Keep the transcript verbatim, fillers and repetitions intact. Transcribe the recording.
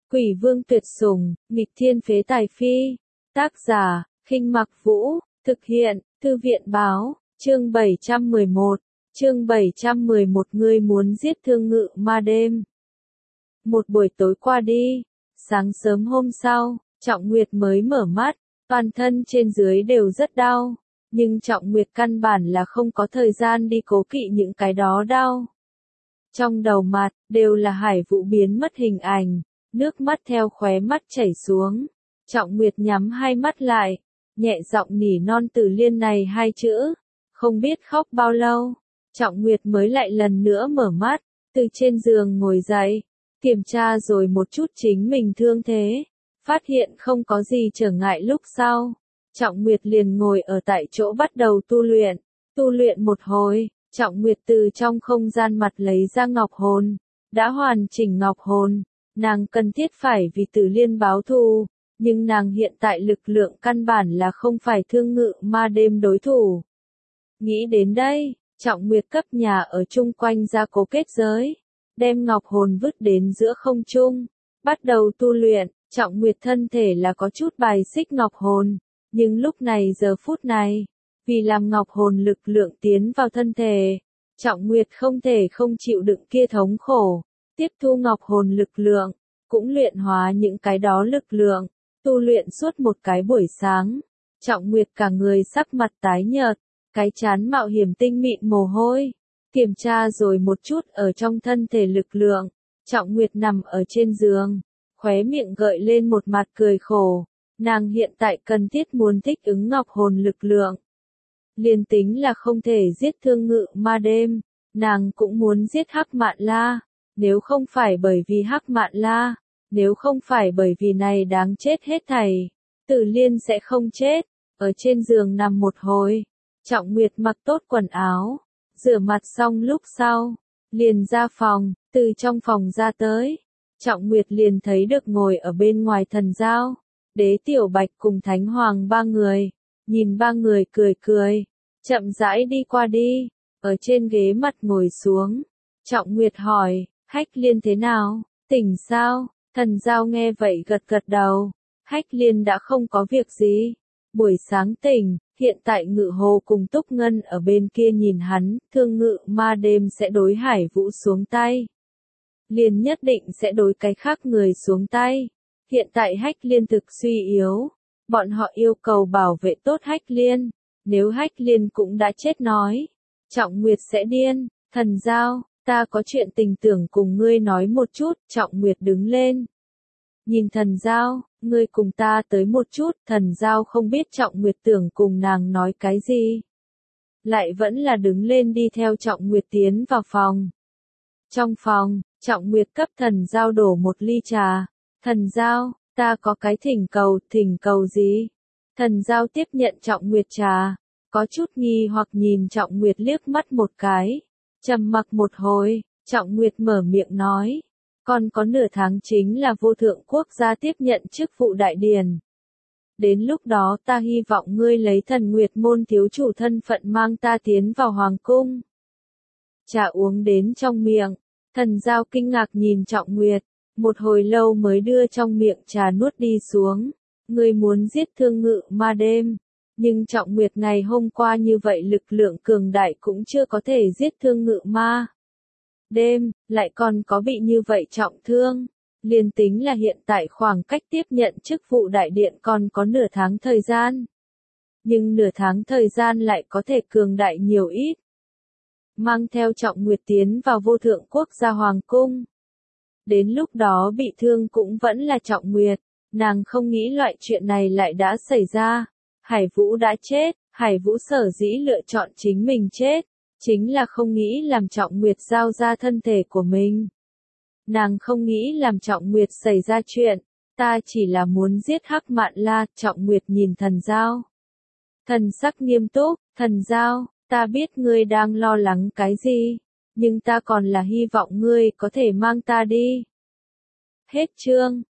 Quỷ vương tuyệt sủng, nghịch thiên phế tài phi. Tác giả, Khinh Mặc Vũ, thực hiện, Thư viện báo, chương bảy trăm mười một, chương bảy trăm mười một ngươi muốn giết Thương Ngự Ma đêm. Một buổi tối qua đi, sáng sớm hôm sau, Trọng Nguyệt mới mở mắt, toàn thân trên dưới đều rất đau, nhưng Trọng Nguyệt căn bản là không có thời gian đi cố kỵ những cái đó đau. Trong đầu mặt, đều là Hải Vũ biến mất hình ảnh, nước mắt theo khóe mắt chảy xuống. Trọng Nguyệt nhắm hai mắt lại, nhẹ giọng nỉ non Tử Liên này hai chữ, không biết khóc bao lâu, Trọng Nguyệt mới lại lần nữa mở mắt, từ trên giường ngồi dậy, kiểm tra rồi một chút chính mình thương thế, phát hiện không có gì trở ngại lúc sau. Trọng Nguyệt liền ngồi ở tại chỗ bắt đầu tu luyện, tu luyện một hồi, Trọng Nguyệt từ trong không gian mặt lấy ra ngọc hồn, đã hoàn chỉnh ngọc hồn, nàng cần thiết phải vì Tử Liên báo thù, nhưng nàng hiện tại lực lượng căn bản là không phải Thương Ngự Ma đêm đối thủ. Nghĩ đến đây, Trọng Nguyệt cấp nhà ở chung quanh ra cố kết giới, đem ngọc hồn vứt đến giữa không trung, bắt đầu tu luyện. Trọng Nguyệt thân thể là có chút bài xích ngọc hồn, nhưng lúc này giờ phút này, vì làm ngọc hồn lực lượng tiến vào thân thể, Trọng Nguyệt không thể không chịu đựng kia thống khổ, tiếp thu ngọc hồn lực lượng, cũng luyện hóa những cái đó lực lượng, tu luyện suốt một cái buổi sáng. Trọng Nguyệt cả người sắc mặt tái nhợt, cái chán mạo hiểm tinh mịn mồ hôi, kiểm tra rồi một chút ở trong thân thể lực lượng, Trọng Nguyệt nằm ở trên giường, khóe miệng gợi lên một mặt cười khổ, nàng hiện tại cần thiết muốn thích ứng ngọc hồn lực lượng. Liên tính là không thể giết Thương Ngự Ma đêm, nàng cũng muốn giết Hắc Mạn La, nếu không phải bởi vì Hắc Mạn La, nếu không phải bởi vì này đáng chết hết thảy, Tử Liên sẽ không chết. Ở trên giường nằm một hồi, Trọng Nguyệt mặc tốt quần áo, rửa mặt xong lúc sau, liền ra phòng, từ trong phòng ra tới. Trọng Nguyệt liền thấy được ngồi ở bên ngoài Thần Giao, Đế Tiểu Bạch cùng Thánh Hoàng ba người, nhìn ba người cười cười, chậm rãi đi qua đi, ở trên ghế mặt ngồi xuống. Trọng Nguyệt hỏi, Hách Liên thế nào, tỉnh sao? Thần Giao nghe vậy gật gật đầu, Hách Liên đã không có việc gì, buổi sáng tỉnh, hiện tại Ngự Hồ cùng Túc Ngân ở bên kia nhìn hắn, Thương Ngự Ma đêm sẽ đối Hải Vũ xuống tay. Liền nhất định sẽ đối cái khác người xuống tay. Hiện tại Hách Liên thực suy yếu, bọn họ yêu cầu bảo vệ tốt Hách Liên, nếu Hách Liên cũng đã chết nói, Trọng Nguyệt sẽ điên. Thần Giao, ta có chuyện tình tưởng cùng ngươi nói một chút. Trọng Nguyệt đứng lên, nhìn Thần Giao, ngươi cùng ta tới một chút. Thần Giao không biết Trọng Nguyệt tưởng cùng nàng nói cái gì, lại vẫn là đứng lên đi theo Trọng Nguyệt tiến vào phòng. Trong phòng, Trọng Nguyệt cấp Thần Giao đổ một ly trà. Thần Giao, ta có cái thỉnh cầu. Thỉnh cầu gì? Thần Giao tiếp nhận Trọng Nguyệt trà, có chút nghi hoặc nhìn Trọng Nguyệt liếc mắt một cái, trầm mặc một hồi, Trọng Nguyệt mở miệng nói, còn có nửa tháng chính là vô thượng quốc gia tiếp nhận chức vụ đại điển. Đến lúc đó ta hy vọng ngươi lấy Thần Nguyệt môn thiếu chủ thân phận mang ta tiến vào hoàng cung. Trà uống đến trong miệng, Thần Giao kinh ngạc nhìn Trọng Nguyệt, một hồi lâu mới đưa trong miệng trà nuốt đi xuống. Ngươi muốn giết Thương Ngự Ma đêm, nhưng Trọng Nguyệt ngày hôm qua như vậy lực lượng cường đại cũng chưa có thể giết Thương Ngự Ma đêm, lại còn có bị như vậy trọng thương. Liên tính là hiện tại khoảng cách tiếp nhận chức vụ đại điện còn có nửa tháng thời gian, nhưng nửa tháng thời gian lại có thể cường đại nhiều ít. Mang theo Trọng Nguyệt tiến vào vô thượng quốc gia hoàng cung. Đến lúc đó bị thương cũng vẫn là Trọng Nguyệt, nàng không nghĩ loại chuyện này lại đã xảy ra. Hải Vũ đã chết, Hải Vũ sở dĩ lựa chọn chính mình chết, chính là không nghĩ làm Trọng Nguyệt giao ra thân thể của mình. Nàng không nghĩ làm Trọng Nguyệt xảy ra chuyện, ta chỉ là muốn giết Hắc Mạn La. Trọng Nguyệt nhìn Thần Giao, thần sắc nghiêm túc. Thần Giao, ta biết ngươi đang lo lắng cái gì, nhưng ta còn là hy vọng ngươi có thể mang ta đi. Hết chương.